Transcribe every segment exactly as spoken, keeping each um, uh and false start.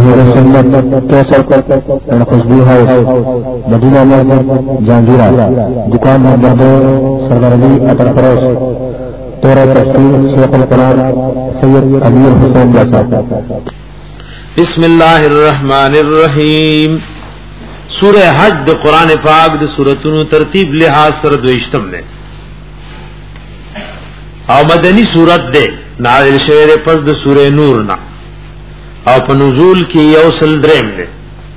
نور سنت کیسر اینڈ خوشبو ہاؤس مدینہ مسجد جہانگیرہ دکان نمبر دو سردار علی اٹر فروش دورہ تفسیر شیخ القرآن سید امیر حسین صاحب. بسم اللہ الرحمن الرحیم. سورہ حج د قرآن پاک د سورتونو ترتیب لحاظ سره دویشتم نے او مدنی سورت دے نازل شوه پس د سورہ نور نا او په نزول کې یو سل دریم دے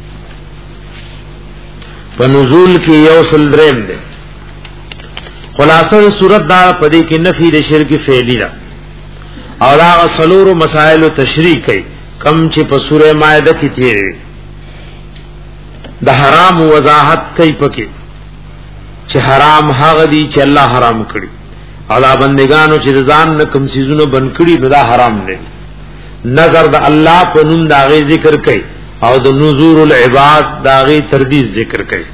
په نزول کې یو سل دریم دے. خلاصه د سورت دا پدې کې نفی د شرک فعلی دا او هغه سلور مسائل تشریح کړي کم چې په سورہ مائده کې تیرې د حرام وضاحت کوي پکې چې حرام هغه دي چې الله حرام کړی او دا بندگانو چې ځان نه کوم سيزونه بن کړی نو دا حرام دي. نظر د الله په نوم دا غي ذکر کوي او د نذور العباد دا غي تردید ذکر کوي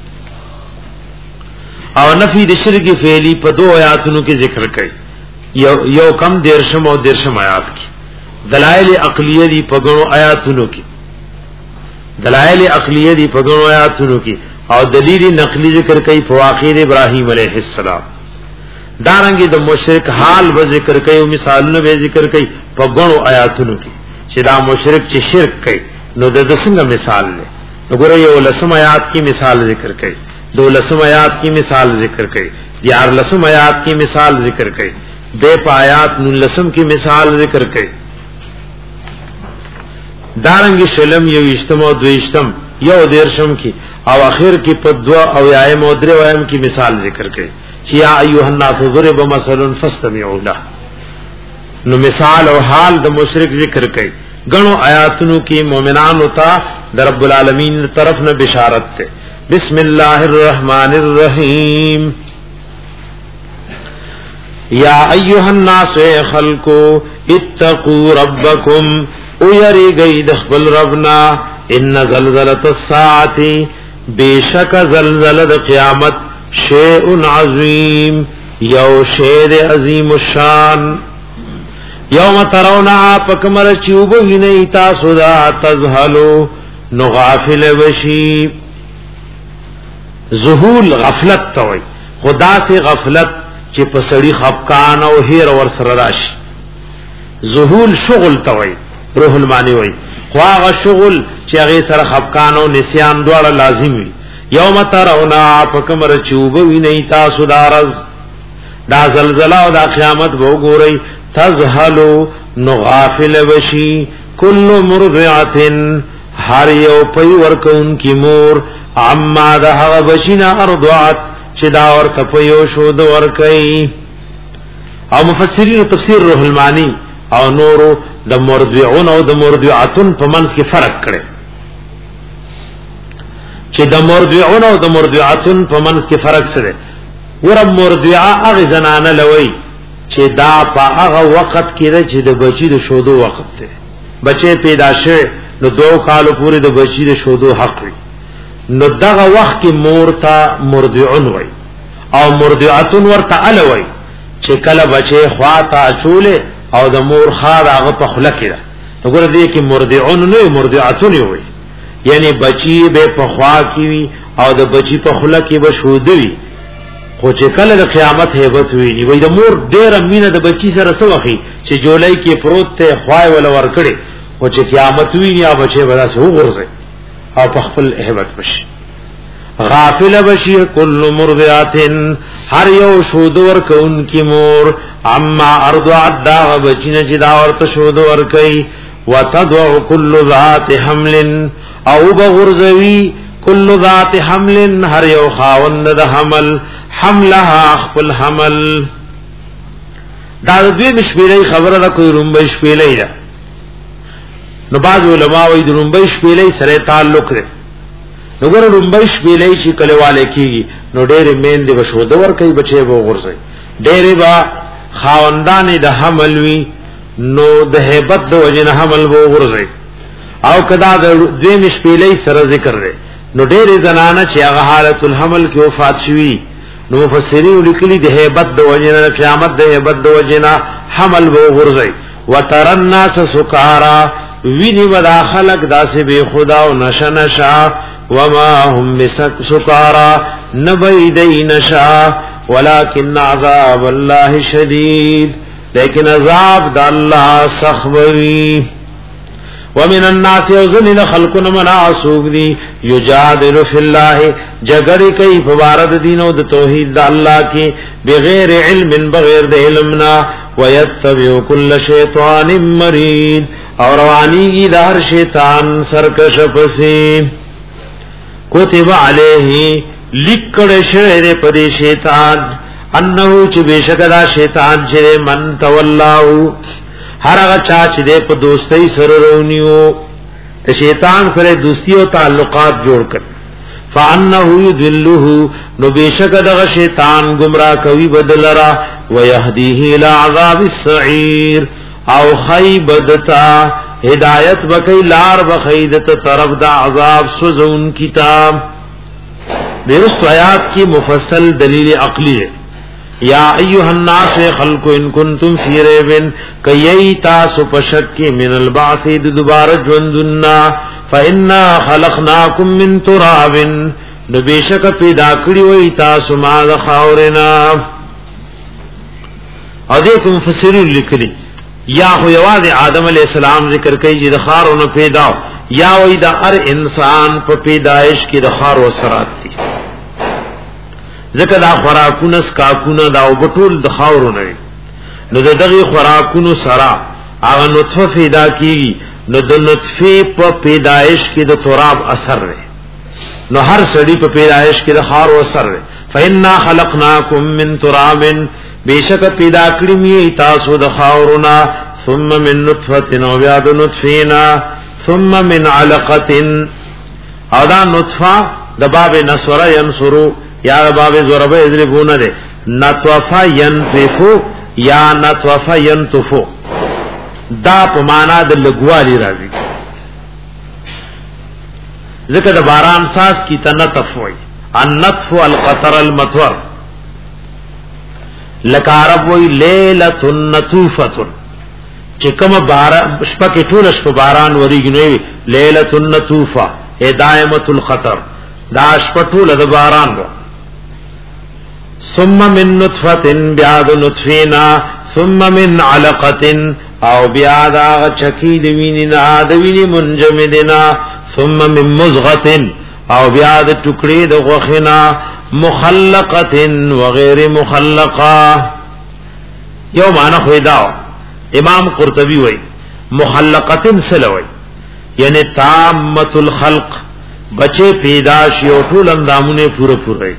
او نفی د شرک فعلی په دو آیاتونو کې ذکر کوي. یو یو کم دیرشم او دیرشم آیات کې دلائل عقلیه دي په غو آیاتونو کې دلائل عقلیه دی په غو آیاتونو کې او دلیل نقلی ذکر کوي په واقعې ابراهیم علیه السلام. دارنګه د مشرک حال و ذکر کوي او مثالونه به ذکر کوي په غو آیاتونو کې چې دا مشرک چې شرک کوي نو د څنګه مثال لري. وګوره یو لسم آیات کی مثال ذکر کوي دو لسم آیات کی مثال ذکر کوي دیار لسم آیات کی مثال ذکر کوي بے پایات نو لسم کی مثال ذکر کوي. دارنگی شلم یو اشتم او دو اشتم یو دیرشم کی او اخیر کی پدوا او یایم او درو ایم کی مثال ذکر کړي چې یا ایها الناس ضرب مثل فاستمعوا له. نو مثال او حال د مشرک ذکر کړي. غنو آیاتونو کی مومنان ہوتا در رب العالمین طرف نه بشارت ته. بسم الله الرحمن الرحیم. یا ایها الناس خلقوا اتقوا ربکم او یری گئی دخبل ربنا ان زلزلت الساعتی بیشک زلزلت قیامت شیء عظیم یو شید عظیم الشان. یوم ترونا پکمر چوبو ہی نہیں تاسو دا تزہلو نغافل وشی. ذہول غفلت توئی خدا سے غفلت چی پسڑی خفکان او ہیر ور سر راشی. ذہول شغل توئی روح المانی وای خواغ شغل چې هغه سره خفقان او نسیان دواړه لازم وي. یوم ترونا پکمر چوبو وی نه تاسو دارز دا زلزلہ او دا قیامت وو ګورئ تزهلو نغافل وشی کل مرضعه هر یو پي ورکون کی مور عما ده هغه بشینا ارضعت چې دا ورته پيو شو د ورکئ. او مفسرین تفسیر روح المانی او نورو د مرضعون او د مرضعاتن په منځ کې فرق کړي چې د مرضعون او د مرضعاتن په منځ کې فرق سره ور مرضعه هغه زنانه لوي چې دا په هغه وخت کې ده چې د بچی د شودو وخت ده. بچي پیدا شوه نو دو کالو پورې د بچی د شودو حق وي نو دغه وخت کې مور ته مرضعون وي او مرضعاتن ورته الوي چې کله بچي خوا ته چوله او د مور خار هغه په خله کې ده. وګوره دې کې مرضعون نه مرضعاتون وي یعنی بچي به په خوا کې وي او د بچي په خله کې به شودوي خو چې کله د قیامت hebat وي وي د مور ډېر مینه د بچي سره سوخي چې جولای کې پروت ته خوای ول ور کړي او چې قیامت وي یا بچي ولا سه وګرځي او په خپل hebat بشي. غافل بشی کل مرضعاتن ہر یو شود ورکون کی مور عما ارضعت دا بچین چی دا ورت شود ورکی وتدع کل ذات حمل او بغرزوی کل ذات حمل ہر یو خاوند دا حمل حملها اخپل حمل. دا دوی مشبیلی خبر دا کوئی رنبش پیلی دا نو بعض علماء وی دا رنبش پیلی سر تعلق دے نو ګور رنبش بیلای شي کله والے کیږي نو ډېر مین دی بشو د ور کوي بچي وو غرزي ډېر با خاوندان د حمل وی نو د hebat د وجنه حمل وو غرزي او کدا د دوی مش بیلای سره ذکر دی نو ډېر زنانه چې هغه حالت الحمل کې وفات شوي نو مفسرین لیکلي د hebat د وجنه قیامت د hebat د وجنه حمل وو غرزي وتر الناس سکارا ویني ودا خلق داسې به خدا او نشه نشا وما هم بسکارا نبیدی نشا ولكن عذاب الله شدید لیکن عذاب د الله سخوی ومن الناس يظن خلقنا مناسوق دي يجادل في الله جګړې کوي په بار د دین او د توحید د الله کې بغیر علم بغیر د علمنا ويتبع كل شيطان مريد اور رواني د هر شیطان سرکش پسې كتب عليه لیکړ شعر په دې شیطان انه چې بشکدا شیطان چې من تولاو هر هغه چا چې د په دوستۍ سره رونیو ته شیطان سره دوستی او تعلقات جوړ کړ فانه يدله نو بشکدا شیطان گمراه کوي بدلرا ويهديه الى عذاب السعير او خیبدتا هدایت بکای لار بخیدت طرف دا عذاب سوزون کتاب درست آیات کی مفصل دلیل عقلی ہے یا ایها الناس خلق ان کنتم فی ریب کئی تاسو پشک من البعث دوبارہ ژوندنا فانا خلقناکم من تراب نبیشک پیدا کړی وای تاسو ما د خاورنا او دې کوم مفسرین لیکلي یا خو یواز آدم علیہ السلام ذکر کوي چې د خارونو پیدا یا وای د هر انسان په پیدایش کې د خار وسرات دي ذکر دا خوراکونه سکاکونه دا وبټول د خاورونه نو دغه خوراکونو سرا هغه نطفه پیدا کیږي نو د نطفه په پیدایش کې د تراب اثر لري نو هر سړی په پیدایش کې د خار اثر لري فإنا خلقناکم من تراب بیشک پیدا کړی می تاسو د خاورنا ثم من نطفه نو بیا د نطفینا ثم من علقه او دا نطفه د باب نصر ينصرو یا باب ضرب یضربون ده نطفه ينففو یا نطفه ينتفو دا په معنا د لګوالي راځي ذکر د باران ساس کی تنطف وای النطف القطر المطر لکارب وی لیلۃ النطوفۃ چې کوم باران شپه کې ټول شپه باران وریږي نو لیلۃ النطوفہ دائمۃ الخطر دا شپه ټول د باران وو ثم من نطفه بیاد نطفینا ثم من علقه او بیاد چکی د وینینا د ویني منجمدنا ثم من مزغه او بیاد ټوکړي د غوخنا مخلقه وغیر مخلقه یو معنا خو دا امام قرطبی وای مخلقه سلوي یعنی تامه الخلق بچے پیدا شیو ټول اندامونه پوره پوره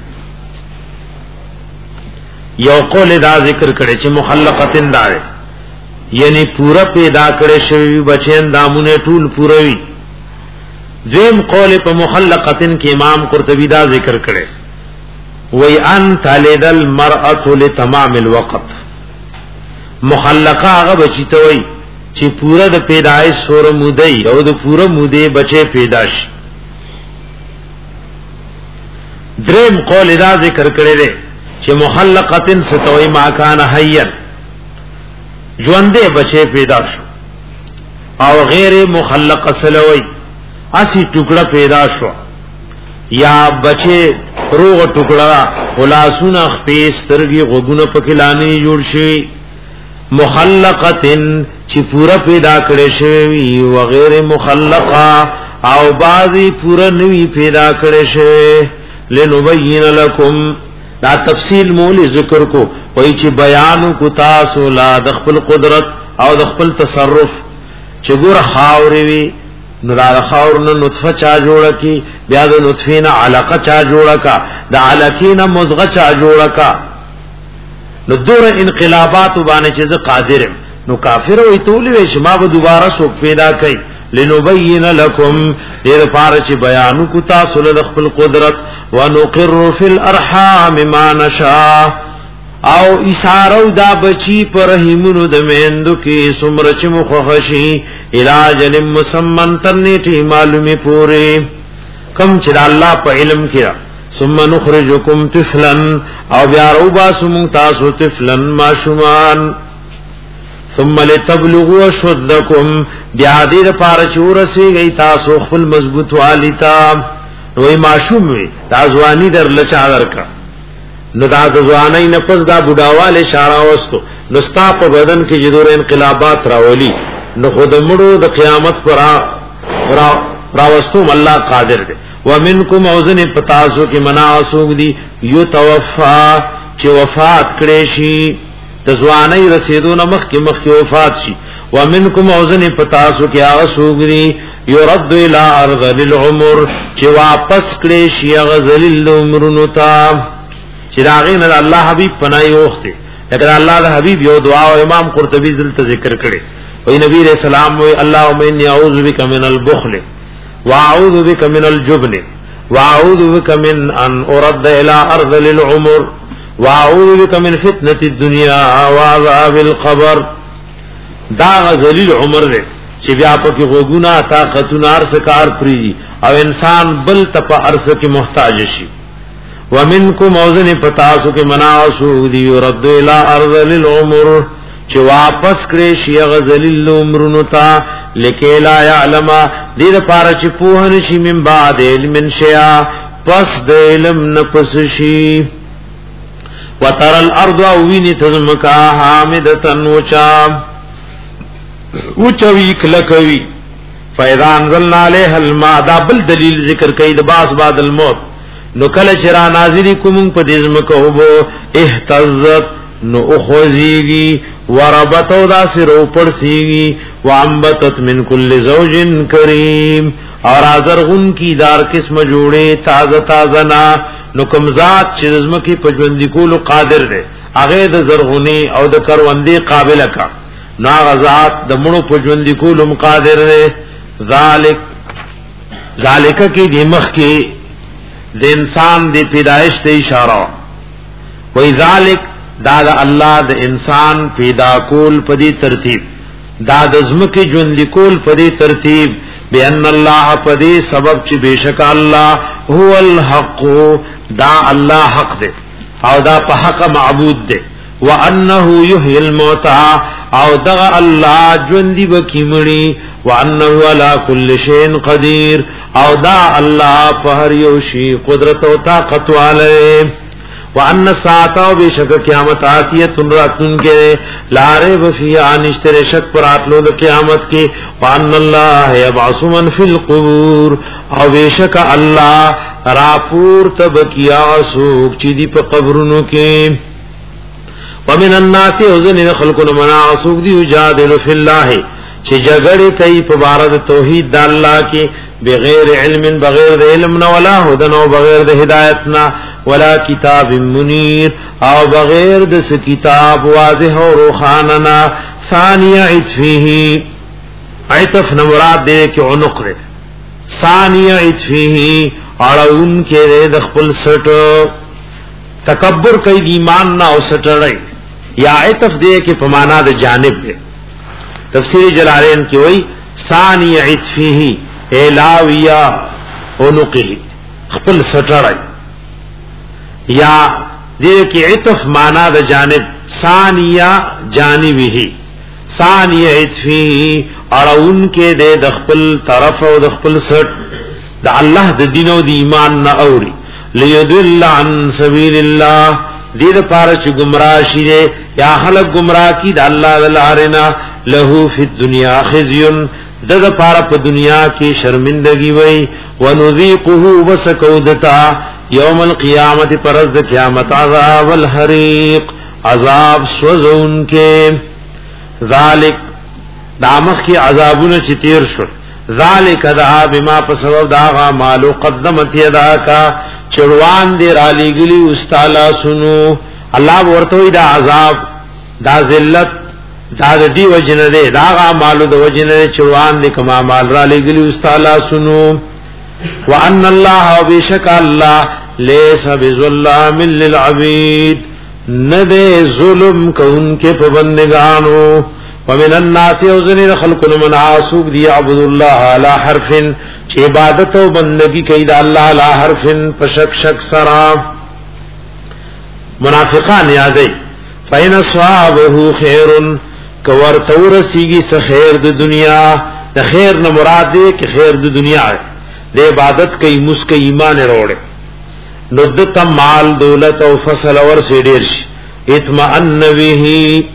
یو قول دا ذکر کړي چې مخلقتن دار یعنی پورا پیدا کړي شوی بچي اندامونه ټول پوره وي زم قول په مخلقتن کې امام قرطبی دا ذکر کړي وای ان تلد المرأه لتمام الوقت مخلقه هغه بچی ته وای چې پورا د پیدایش سور مودې او د پورا مودې بچي پیدا شي دریم قول دا ذکر کړي دي چې مخلقتن ستوي ما کان حیا ژوندې بچي پیدا شو او غیر مخلق سلوي اسی ټوکړه پیدا شو یا بچي روغ ټوکړه خلاصونه خپې سترګي غوګونه پکې لانی جوړ شي مخلقتن چې پورا پیدا کړي شوی او غیر مخلقه او بعضی پورا نوی پیدا کړي شوی لنبین لکم دا تفصیل مولی ذکر کو وای چې بیان کو تاسو لا د خپل قدرت او د خپل تصرف چې ګور خاوري وی نو دا خاور نو نطفه چا جوړه کی بیا د نطفه نه علقه چا جوړه کا د علقه نه مزغه چا جوړه کا نو دور انقلابات باندې چې قادر نو کافر وي تول وي چې ما به دوباره سو پیدا کړي لنبین لکم دیر پارچ بیانو کو تاسو له خپل قدرت ونقر فی الارحام ما نشاء او اشارو دا بچی پر رحمونو د میندو کې سمرچ مخخشی علاج مسمن ترنیټی معلومی پوری کم چې الله په علم کې ثم نخرجکم طفلا او بیا روبا سم تاسو طفلا ما شومان ثم لتبلغوا اشدکم بیا دې لپاره چې ورسیږئ تاسو خپل مضبوط والیتا وای معشوم وي دا ځواني در لچا درکا نو دا ځواني نه پس دا بډاواله اشاره وستو نو ستا په بدن کې جوړ انقلابات راولي نو خود مړو د قیامت پر را راوستو الله قادر دی ومنکم اوزن پتاسو کې مناسوک دي یو توفا چې وفات کړي شي د ځواني رسیدونه مخ کې مخ کې وفات شي ومنکم اوزن پتاسو کې هغه سوګري يرد الى ارض العمر چې واپس کړي شي هغه ذلیل عمرونو ته چې راغین الله حبيب پناه وخته لکه الله د حبيب یو دعا او امام قرطبي دلته ذکر کړي وی نبی رسول الله وی اللهم اني اعوذ بك من البخل واعوذ بك من الجبن واعوذ بك من ان ارد الى ارض العمر واعوذ بك من فتنه الدنيا وعذاب القبر دا ذلیل عمر دے چې بیا په کې غوګونه طاقتونه ارس کار پریږي او انسان بل ته په ارس کې محتاج شي ومنکم اوزن پتاسو کې مناسو دی رد الى ارض العمر چې واپس کړي شي غذلیل عمرونو ته لکه لا يعلم دې لپاره چې په نشي من بعد علم شيا پس د علم نه پس شي وتر الارض وین تزمکا حامدتن وچا وچوي کلکوي فاذا انزلنا عليها الماء دا بل دلیل ذکر کوي د باس بعد الموت نو کله چې را نازلی کوم په دې زمکه وبو اهتزت نو اخوزیگی وربتو دا سرو پرسیگی وعنبتت من کل زوج کریم اور آزرغن کی دار قسم جوڑے تازہ تازہ نا نو کمزات چی رزمکی پجوندی کولو قادر دے اغید زرغنی او دا کروندی قابل کا نا غزات دا منو پجوندی کولو مقادر دے ذالک ذالکہ کی دی مخ کی دے انسان دی پیدائش دے اشارہ وی ذالک دا دا اللہ دا انسان پیدا کول پدی ترتیب دا د زمکی جون لیکول پدی ترتیب بان اللہ پدی سبب چی بیشک اللہ هو الحق دا اللہ حق دے او دا پا حق معبود دے وانه یحیی الموتى او دا اللہ جون دی بکی مڑی وانه علی کل شیء قدیر او دا اللہ پہر یوشی قدرت و طاقت والے وان الساعه بشک قیامت آتیت راتن کے لارے وفیا نشتر شک پر اتلو د قیامت کی وان اللہ یبعث من فی القبور او بشک اللہ راپور تب کیا سوک چی دی په قبرونو کې ومن الناس وزن خلقنا مناسوک دی یجادل فی اللہ چې جګړه کوي په بار د توحید د الله کې بغیر علم بغیر د علم نه ولا هدن او بغیر د هدایت نه ولا کتاب منیر او بغیر د کتاب واضح او روخاننا ثانیه عطفه عطف مراد دې کې عنق ده ثانیه عطفه اړون کې د خپل سټ تکبر کوي ایمان نه او سټړی یا عطف دې کې په معنا د جانب ده تفسیر جلالین کی وئی ثانی عطفه الاویا عنقه خپل سټړی یا دې کې عطف معنا د جانب ثانیه جانبه ثانی عطفه اړون کې د خپل طرف او د خپل سټ د الله د دین او د ایمان نه اوري ليدل عن سبیل الله دې لپاره چې گمراه شي یا خلق گمراه کی د الله ولارنا له فی الدنیا خزي د د پاره په دنیا کې شرمندگی وای ونذيقه وسکودتا یوم القیامت پرز د قیامت عذاب الحریق عذاب سوزون کې ذالک دامخ کی عذابونه چې تیر شو ذالک دا بما په سبب دا مالو قدمت یدا کا چروان دی را لګلی استالا سنو الله ورته دا عذاب دا ذلت دا دی وجنه دی دا مالو د وجنه چروان دی کما مال را لګلی استالا سنو وان الله وبشک الله ليس بظلام للعبید ندے ظلم کون کے پابندگانو ومن الناس وزن خلق من عاصوب دی عبد الله على حرف چ عبادت و بندگی کید الله على حرف پشک شک سرا منافقان یادی فین صابه خیر کور تور سیگی سے خیر د دنیا د خیر نہ مراد دے کہ خیر د دنیا ہے دے عبادت کئی مسک ایمان روڑے ندت مال دولت او فصل اور سے ډیر شي اطمئن به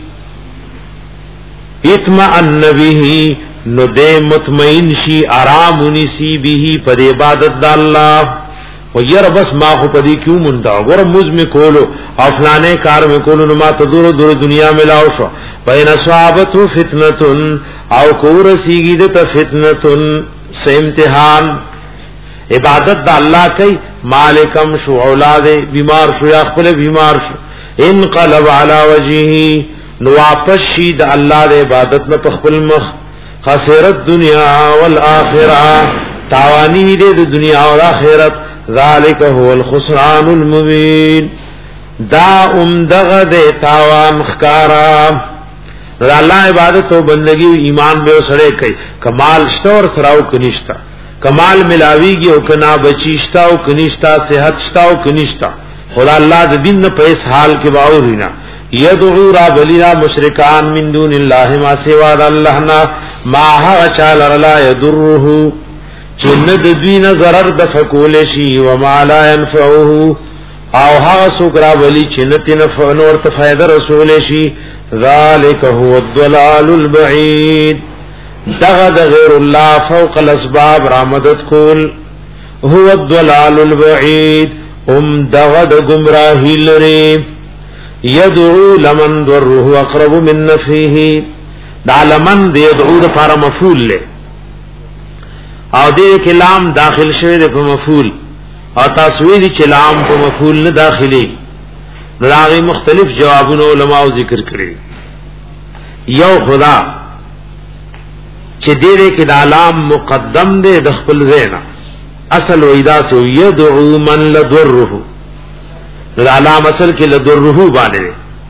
اطمئن به نو دے مطمئن شي آرام ونسی به پر عبادت د الله و ير بس ما خو پدی کیوں منتا ور مز میں کولو او فلانے کار میں کولو نو ما تدور دور دنیا میں لاو شو بین صحابت فتنتن او کور سیگی دتا فتنتن سے امتحان عبادت دا اللہ کئی مالکم شو اولاد بیمار شو یا خپل بیمار شو انقلب علی وجهه نو واپس شي د الله د عبادت نه خپل مخ خسرت دنیا والآخرة تاوانی دے د دنیا او آخرت ذالک هو الخسران المبین دا امدغ دے تاوان خکارا اللہ عبادت و بندگی و ایمان بے سڑے کئی کمال شتا اور سراو کنشتا کمال ملاوی گی او کنا بچیشتا او کنشتا صحت شتا او کنشتا خدا اللہ دا دن پیس حال کے باورینا یدعو را بلینا مشرکان من دون اللہ ما سواد اللہنا ما ها چال رلا یدرہو چند دوی نه ضرر د فکول شي و ما لا ينفعه او هغه سوکرا ولی چنت نفع نور ته فائدہ رسول شي ذالک هو الضلال البعید دغه د غیر الله فوق الاسباب رامدت کول هو الضلال البعید ام دغه د گمراهی لري يدعو لمن ضره اقرب من نفعه دا لمن يدعو د فار مفعول له او دې کلام داخل شوی د په مفعول او تاسویل چې لام په مفعول نه داخلي دغه مختلف جوابونه علماء ذکر کړي یو خدا چې دې کې د لام مقدم دی د خپل زینا اصل وېدا سو يدعو من لضره د لام اصل کې لضره باندې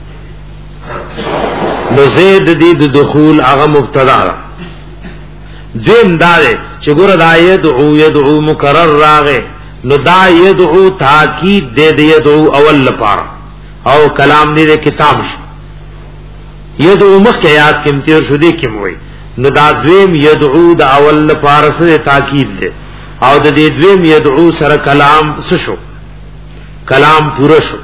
نو زید دې د دخول هغه مبتدا دین داره چې ګور د یدعو یدعو مکرر راغه نو دا یدعو تاکید دے دے یدعو اول لپاره او کلام دې کتاب شو یدعو مخکې یاد کې امتیر شو دې کې موي نو دا دویم یدعو د اول لپاره سره تاکید دے او د دې دویم یدعو سره کلام څه شو کلام پورا شو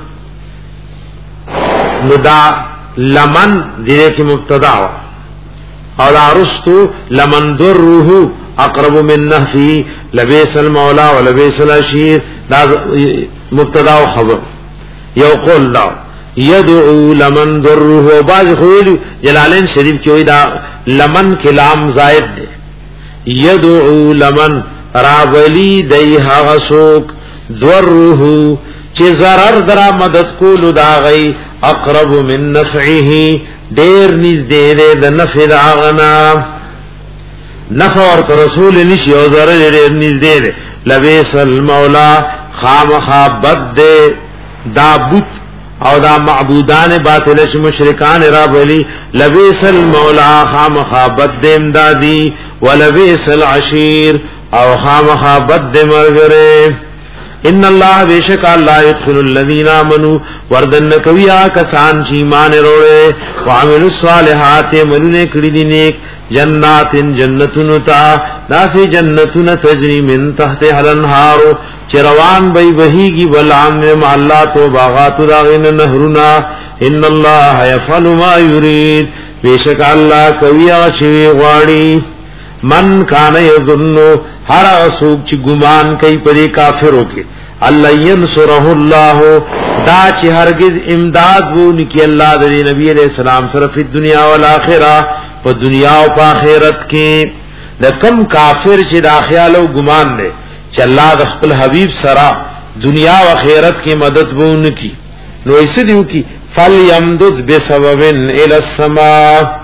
نو دا لمن دې کې مبتدا وا او دارستو لمن دره اقرب من نفی لبیس المولا و لبیس الاشیر دا مبتدا و خبر یو قول لا یدعو لمن دره باز خویلو جلالین شریف کیوئی دا لمن کلام زائد دے یدعو لمن راولی دیها غسوک دره چی ضرر درا مدد کولو دا غی اقرب من نفعه دیر نزدې دې د نفع د اغنا نفع ورته رسول نشي او ضرر دې نزدې دې لبیس المولا خامخابت دې دا بت او دا معبودان باطل ش مشرکان را بلی لبیس المولا خامخابت دې امدادي ولبیس العشیر او خامخابت دې مرګره ان الله بیشک الله يدخل الذين امنوا وردن کویا کسان چې ایمان وروړي وعملوا الصالحات منونه کړي دي نیک جناتن جنتون تا داسې جنتون تجري من تحت الانهار چروان بي بهيږي ولعن مع الله تو باغات داغن نهرنا ان الله يفعل ما يريد بیشک الله کویا چې غواړي من کان یظن هر اسوک چې ګمان کوي پرې کافرو کې الله ينصره الله دا چې هرگز امداد وونی کې الله د نبی عليه السلام سره په دنیا او آخرت په دنیا او په آخرت کې د کم کافر چې د خیال او ګمان نه چې الله د خپل حبيب سره دنیا او آخرت کې مدد وونی کی نو ایسه دیو کی فل یمدد بسببن الى السماء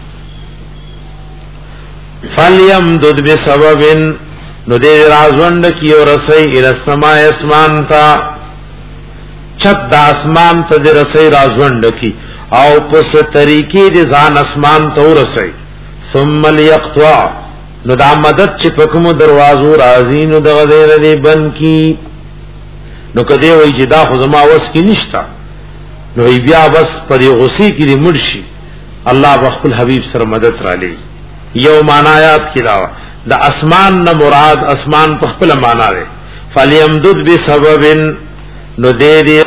فلیمدد بسببن نو دې رازوند کیو رسئی ال السماء اسمان تا چت د اسمان ته دې رسئی رازوند کی او پس طریقې دې ځان اسمان ته ورسئی ثم ليقطع نو دا مدد چې پکمو دروازو راځي نو دغه دې دې بن کی نو کدی وای چې دا خو زما وس کې نشتا نو بیا بس پرې غصې کې دې مرشي الله بخل حبیب سره مدد را لې یو معنایات کړه د اسمان نه مراد اسمان په خپل معنا ده فلیمدد بسبب نو دې